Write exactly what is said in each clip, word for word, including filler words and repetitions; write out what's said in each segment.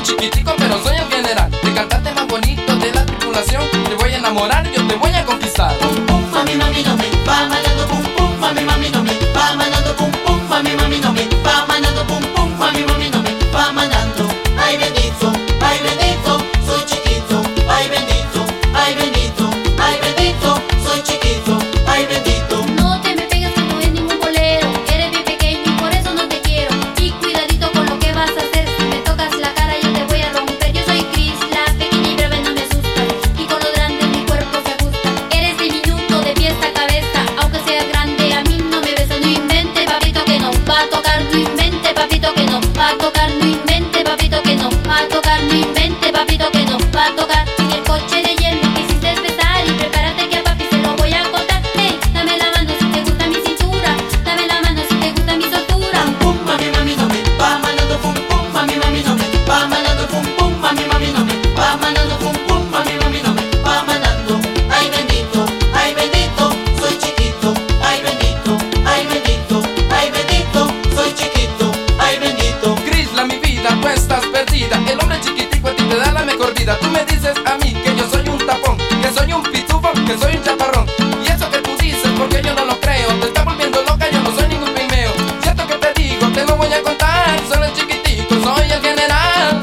chiquitico, pero soy el general. El cantante más bonito de la tripulación. Te voy a enamorar, yo te voy a conquistar. Pum pum, mami mami no me va mandando pum pum, mami mami no me va mandando pum pum, mami mami no me va mandando pum pum, mami mami no me va mandando. Ay bendito, ay bendito, soy chiquito, ay bendito, ay bendito, ay bendito, soy chiquito, ay bendito. No te me pegues que no es ningún bolero. Eres bien pequeño y por eso no te quiero. Y cuidadito con lo que vas a hacer. Si me tocas la cara yo te voy a romper. Yo soy Cris, la pequeña y breve no me asusta. Y con lo grande mi cuerpo se ajusta. Eres diminuto de pies a cabeza. Aunque seas grande a mí no me besas. No invente papito que no va a tocar. No invente papito que no va a tocar. No invente papito que no va a tocar. No invente papito que no va a tocar. En el coche de hielo quisiste besar. Y prepárate que a papi se lo voy a contar. Hey, dame la mano si te gusta mi cintura. Dame la mano si te gusta mi soltura. Pum pum, mami mami no me va mandando pum pum, mami mami no me va mandando pum pum, mami mami no me va mandando pum pum, mami mami no me va mandando. Ay bendito, ay bendito, soy chiquito, ay bendito, ay bendito, ay bendito, soy chiquito, ay bendito. Cris, la mi vida, tú estás perdida. El hombre chiquitico a ti te da la mejor vida. Tú me dices a mí que yo soy un tapón, que soy un pitufo, que soy un chaparrón. Y eso que tú dices porque yo no lo creo. Te está volviendo loca, yo no soy ningún pimeo. Cierto que te digo, te lo voy a contar. Soy el chiquitico, soy el general.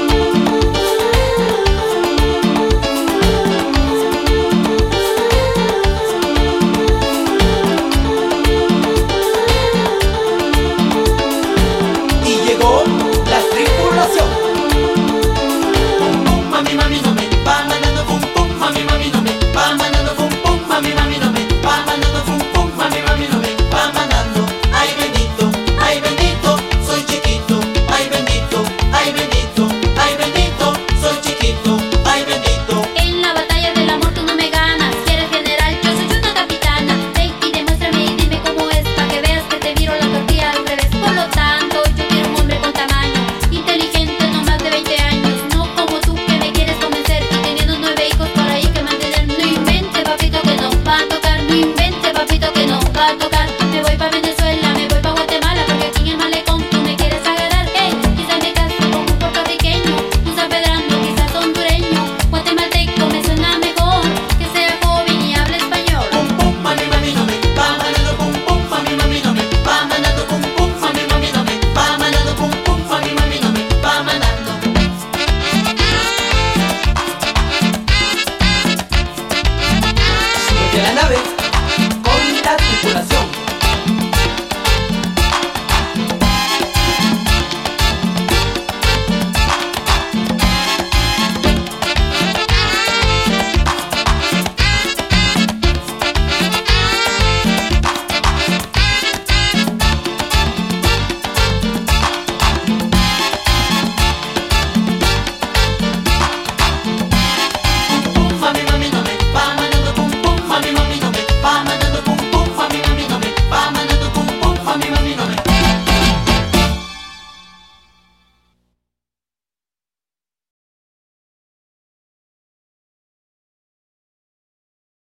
Y llegó la tripulación. Pum pum, mami mami no me va mandando pum pum, mami mami no me va mandando pum pum, mami mami no me va mandando pum pum, mami mami no me va mandando. Ay bendito, ay bendito, soy chiquito, ay bendito, ay bendito, ay bendito, soy chiquito, ay bendito. En la batalla del amor tú no me ganas. Si eres general, yo soy una capitana. Ven y demuéstrame y dime cómo es, pa' que veas que te viro la tortilla al revés. Por lo tanto, yo quiero un hombre con tamaño, inteligente, no más de veinte años. No como tú que me quieres convencer y teniendo nueve hijos por ahí que mantener. No invente papito que no va a tocar. No invente papito que no va a tocar. Me voy pa' Venezuela, me voy pa' Guatemala, porque aquí en el malecón tú me quieres agarrar. Hey, quizás me case con un puertorriqueño, un sanpedrano, quizás hondureño. Guatemalteco me suena mejor, que sea joven y hable español. Pum pum, mami mami no me va mandando pum pum, mami mami no me va mandando pum pum, mami mami no me va mandando pum pum, mami mami no me va mandando. Porque la nave con la tripulación. Pum, mami mami no me va mandando pum pum, mami mami no me va mandando pum pum, mami mami no me va mandando pum pum, mami mami